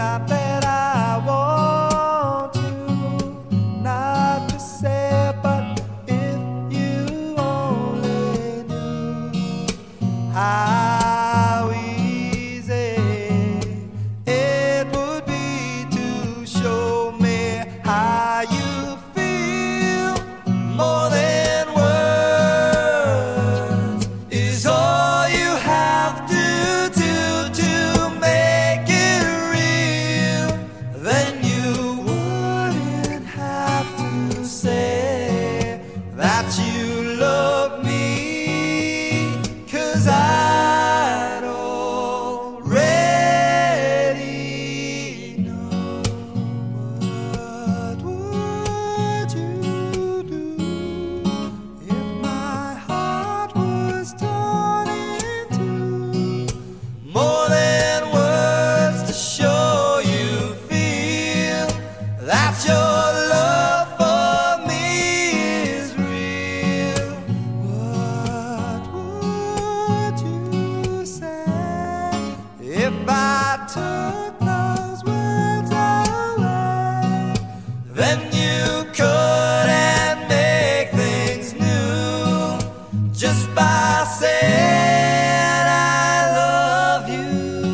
Not that I want to, not to say, but if you only knew how easy it would be to show me how you feel. More than words is all you have to do to make it real. Then you wouldn't have to say that you love me, 'cause I'd already know. What would you do if my heart was torn in two? More than words to show you feel that your love for me is real. What would you say if I took those words away? Then you couldn't make things new just by saying I love you.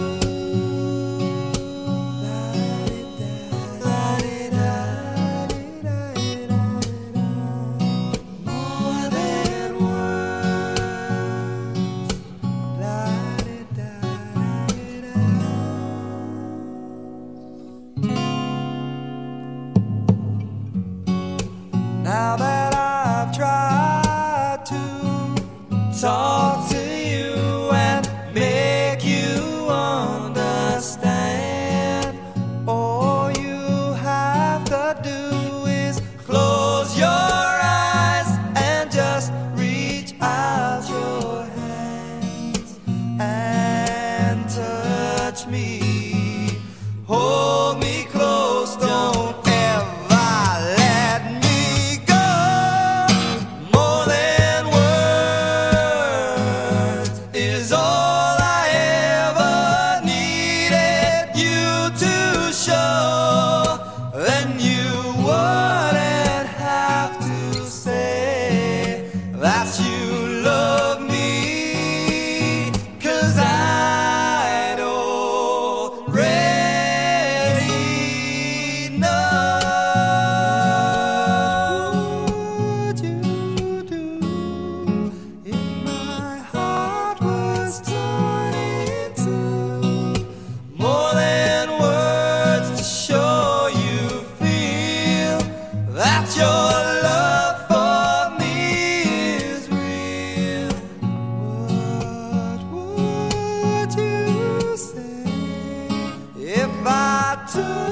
More than words. Now that I've tried to talk to you and make you understand, all you have to do is close your eyes and just reach out your hands and touch me. Hold me close, don't ever let me go. More than words is all I ever needed you to show. Then you wouldn't have to say that you love me, 'cause I'd already know. What would you do if my heart was torn in two? More than words to show you feel that your love for me is real. What would you say if I took